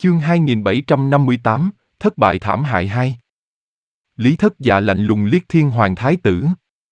Chương 2758, thất bại thảm hại 2. Lý Thất Dạ lạnh lùng liếc Thiên Hoàng Thái tử.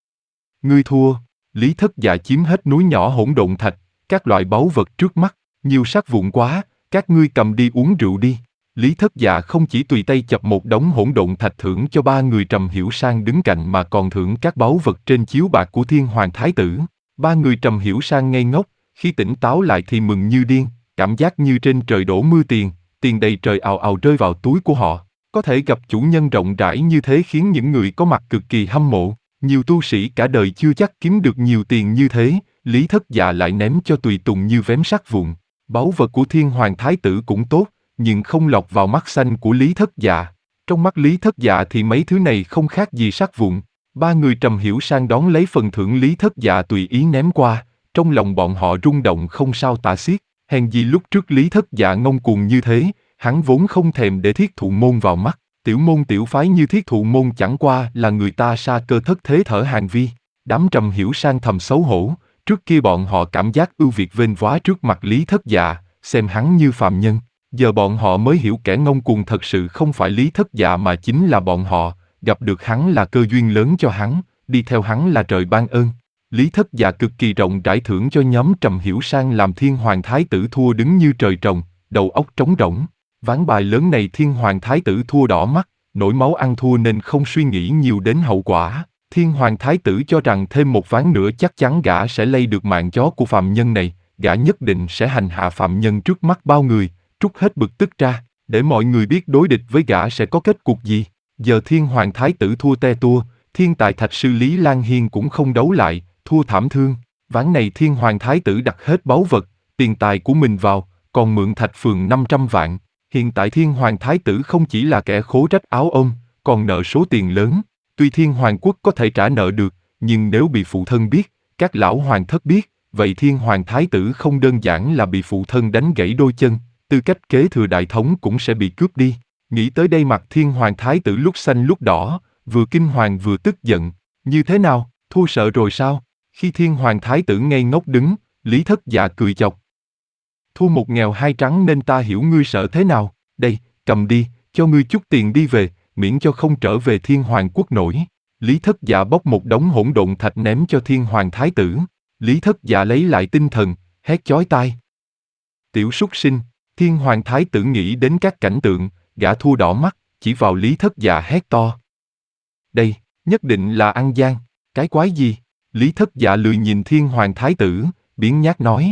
Ngươi thua. Lý Thất Dạ chiếm hết núi nhỏ hỗn độn thạch, các loại báu vật trước mắt, nhiều sắt vụn quá, các ngươi cầm đi uống rượu đi. Lý Thất Dạ không chỉ tùy tay chập một đống hỗn độn thạch thưởng cho ba người Trầm Hiểu Sang đứng cạnh mà còn thưởng các báu vật trên chiếu bạc của Thiên Hoàng Thái tử. Ba người Trầm Hiểu Sang ngây ngốc, khi tỉnh táo lại thì mừng như điên, cảm giác như trên trời đổ mưa tiền, tiền đầy trời ào ào rơi vào túi của họ. Có thể gặp chủ nhân rộng rãi như thế khiến những người có mặt cực kỳ hâm mộ. Nhiều tu sĩ cả đời chưa chắc kiếm được nhiều tiền như thế, Lý Thất Dạ lại ném cho tùy tùng như vém sắt vụn. Báu vật của Thiên Hoàng Thái tử cũng tốt, nhưng không lọt vào mắt xanh của Lý Thất Dạ. Trong mắt Lý Thất Dạ thì mấy thứ này không khác gì sắt vụn. Ba người Trầm Hiểu Sang đón lấy phần thưởng Lý Thất Dạ tùy ý ném qua, trong lòng bọn họ rung động không sao tả xiết. Hèn gì lúc trước Lý Thất Dạ ngông cuồng như thế, hắn vốn không thèm để Thiết Thụ Môn vào mắt. Tiểu môn tiểu phái như Thiết Thụ Môn chẳng qua là người ta sa cơ thất thế thở hàng vi. Đám Trầm Hiểu Sang thầm xấu hổ, trước kia bọn họ cảm giác ưu việt vênh váo trước mặt Lý Thất Dạ, xem hắn như phàm nhân. Giờ bọn họ mới hiểu kẻ ngông cuồng thật sự không phải Lý Thất Dạ mà chính là bọn họ, gặp được hắn là cơ duyên lớn cho hắn, đi theo hắn là trời ban ơn. Lý Thất Dạ cực kỳ rộng rãi thưởng cho nhóm Trầm Hiểu Sang làm Thiên Hoàng Thái tử thua đứng như trời trồng, đầu óc trống rỗng. Ván bài lớn này Thiên Hoàng Thái tử thua đỏ mắt, nổi máu ăn thua nên không suy nghĩ nhiều đến hậu quả. Thiên Hoàng Thái tử cho rằng thêm một ván nữa chắc chắn gã sẽ lay được mạng chó của phàm nhân này, gã nhất định sẽ hành hạ phàm nhân trước mắt bao người, trút hết bực tức ra, để mọi người biết đối địch với gã sẽ có kết cục gì. Giờ Thiên Hoàng Thái tử thua te tua, thiên tài thạch sư Lý Lan Hiên cũng không đấu lại, thua thảm thương. Ván này Thiên Hoàng Thái tử đặt hết báu vật, tiền tài của mình vào, còn mượn Thạch Phường 500 vạn. Hiện tại Thiên Hoàng Thái tử không chỉ là kẻ khố rách áo ôm, còn nợ số tiền lớn. Tuy Thiên Hoàng quốc có thể trả nợ được, nhưng nếu bị phụ thân biết, các lão hoàng thất biết, vậy Thiên Hoàng Thái tử không đơn giản là bị phụ thân đánh gãy đôi chân, tư cách kế thừa đại thống cũng sẽ bị cướp đi. Nghĩ tới đây mặt Thiên Hoàng Thái tử lúc xanh lúc đỏ, vừa kinh hoàng vừa tức giận. Như thế nào, thua sợ rồi sao? Khi Thiên Hoàng Thái tử ngây ngốc đứng, Lý Thất Dạ cười chọc. Thua một nghèo hai trắng nên ta hiểu ngươi sợ thế nào. Đây, cầm đi, cho ngươi chút tiền đi về, miễn cho không trở về Thiên Hoàng quốc nổi. Lý Thất Dạ bóc một đống hỗn độn thạch ném cho Thiên Hoàng Thái tử. Lý Thất Dạ lấy lại tinh thần, hét chói tai. Tiểu súc sinh. Thiên Hoàng Thái tử nghĩ đến các cảnh tượng, gã thua đỏ mắt, chỉ vào Lý Thất Dạ hét to. Đây, nhất định là ăn gian. Cái quái gì? Lý Thất Dạ lười nhìn Thiên Hoàng Thái tử, biếng nhác nói.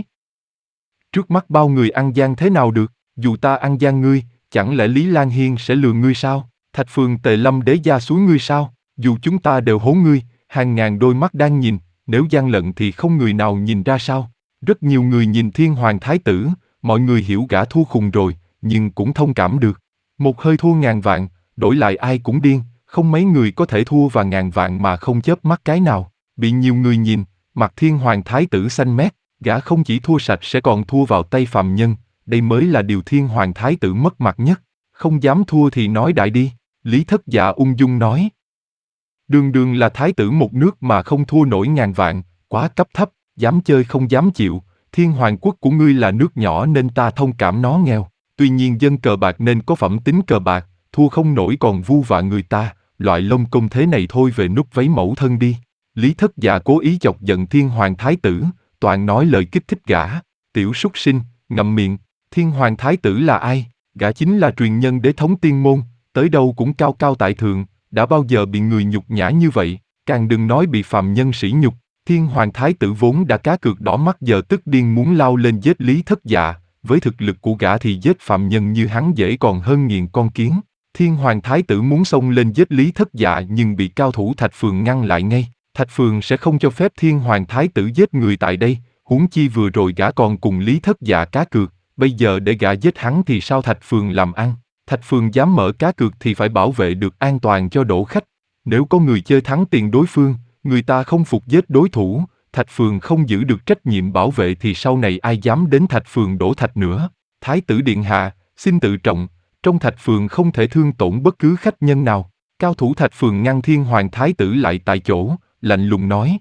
Trước mắt bao người ăn gian thế nào được, dù ta ăn gian ngươi, chẳng lẽ Lý Lan Hiên sẽ lừa ngươi sao? Thạch Phường Tề Lâm Đế gia suối ngươi sao? Dù chúng ta đều hố ngươi, hàng ngàn đôi mắt đang nhìn, nếu gian lận thì không người nào nhìn ra sao? Rất nhiều người nhìn Thiên Hoàng Thái tử, mọi người hiểu gã thua khùng rồi, nhưng cũng thông cảm được. Một hơi thua ngàn vạn, đổi lại ai cũng điên, không mấy người có thể thua và ngàn vạn mà không chớp mắt cái nào. Bị nhiều người nhìn, mặt Thiên Hoàng Thái tử xanh mét, gã không chỉ thua sạch sẽ còn thua vào tay phàm nhân, đây mới là điều Thiên Hoàng Thái tử mất mặt nhất. Không dám thua thì nói đại đi, Lý Thất Dạ ung dung nói. Đường đường là thái tử một nước mà không thua nổi ngàn vạn, quá cấp thấp, dám chơi không dám chịu. Thiên Hoàng quốc của ngươi là nước nhỏ nên ta thông cảm nó nghèo, tuy nhiên dân cờ bạc nên có phẩm tính cờ bạc, thua không nổi còn vu vạ người ta, loại lông công thế này thôi về núp váy mẫu thân đi. Lý Thất Dạ cố ý chọc giận Thiên Hoàng Thái tử, toàn nói lời kích thích gã. Tiểu súc sinh, ngậm miệng. Thiên Hoàng Thái tử là ai? Gã chính là truyền nhân đế thống tiên môn, tới đâu cũng cao cao tại thượng, đã bao giờ bị người nhục nhã như vậy, càng đừng nói bị phàm nhân sỉ nhục. Thiên Hoàng Thái tử vốn đã cá cược đỏ mắt giờ tức điên muốn lao lên giết Lý Thất Dạ, với thực lực của gã thì giết phàm nhân như hắn dễ còn hơn nghiền con kiến. Thiên Hoàng Thái tử muốn xông lên giết Lý Thất Dạ nhưng bị cao thủ Thạch Phường ngăn lại ngay. Thạch Phường sẽ không cho phép Thiên Hoàng Thái tử giết người tại đây, huống chi vừa rồi gã còn cùng Lý Thất Dạ cá cược, bây giờ để gã giết hắn thì sao Thạch Phường làm ăn? Thạch Phường dám mở cá cược thì phải bảo vệ được an toàn cho đổ khách. Nếu có người chơi thắng tiền đối phương, người ta không phục giết đối thủ, Thạch Phường không giữ được trách nhiệm bảo vệ thì sau này ai dám đến Thạch Phường đổ thạch nữa. Thái tử điện hạ, xin tự trọng, trong Thạch Phường không thể thương tổn bất cứ khách nhân nào. Cao thủ Thạch Phường ngăn Thiên Hoàng Thái tử lại tại chỗ, lạnh lùng nói.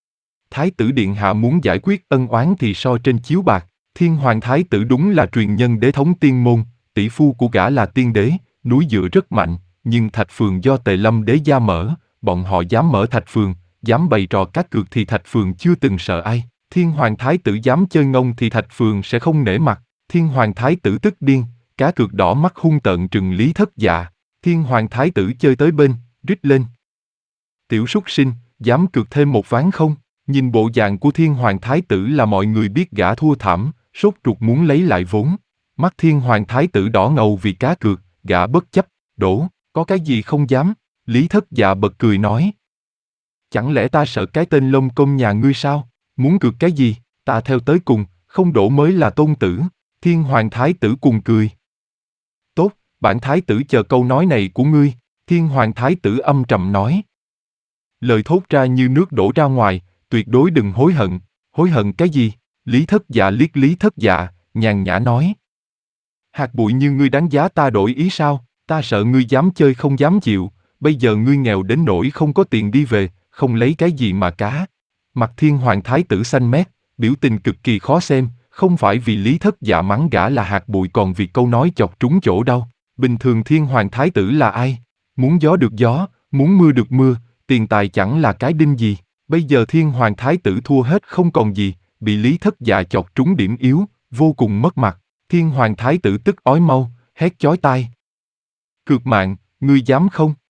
Thái tử điện hạ muốn giải quyết ân oán thì so trên chiếu bạc. Thiên Hoàng Thái tử đúng là truyền nhân đế thống tiên môn, tỷ phu của gã là tiên đế, núi dựa rất mạnh, nhưng thạch phường do Tề Lâm đế gia mở, bọn họ dám mở thạch phường, dám bày trò cá cược thì thạch phường chưa từng sợ ai. Thiên hoàng thái tử dám chơi ngông thì thạch phường sẽ không nể mặt. Thiên hoàng thái tử tức điên, cá cược đỏ mắt hung tợn trừng Lý Thất Dạ. Thiên hoàng thái tử chơi tới bên, rít lên. Tiểu súc sinh, dám cược thêm một ván không? Nhìn bộ dạng của thiên hoàng thái tử là mọi người biết gã thua thảm, sốt ruột muốn lấy lại vốn. Mắt thiên hoàng thái tử đỏ ngầu vì cá cược, gã bất chấp, đổ, có cái gì không dám? Lý Thất Dạ bật cười nói. Chẳng lẽ ta sợ cái tên lông công nhà ngươi sao? Muốn cược cái gì? Ta theo tới cùng, không đổ mới là tôn tử. Thiên hoàng thái tử cùng cười. Tốt, bản thái tử chờ câu nói này của ngươi. Thiên hoàng thái tử âm trầm nói. Lời thốt ra như nước đổ ra ngoài, tuyệt đối đừng hối hận. Hối hận cái gì? Lý Thất Dạ liếc Lý Thất Dạ, nhàn nhã nói. Hạt bụi như ngươi đáng giá ta đổi ý sao? Ta sợ ngươi dám chơi không dám chịu. Bây giờ ngươi nghèo đến nỗi không có tiền đi về, không lấy cái gì mà cá. Mặt thiên hoàng thái tử xanh mét, biểu tình cực kỳ khó xem, không phải vì Lý Thất Dạ mắng gã là hạt bụi còn vì câu nói chọc trúng chỗ đau. Bình thường thiên hoàng thái tử là ai? Muốn gió được gió, muốn mưa được mưa, tiền tài chẳng là cái đinh gì. Bây giờ thiên hoàng thái tử thua hết không còn gì, bị Lý Thất Dạ chọc trúng điểm yếu, vô cùng mất mặt. Thiên hoàng thái tử tức ói mau, hét chói tai. Cược mạng, ngươi dám không?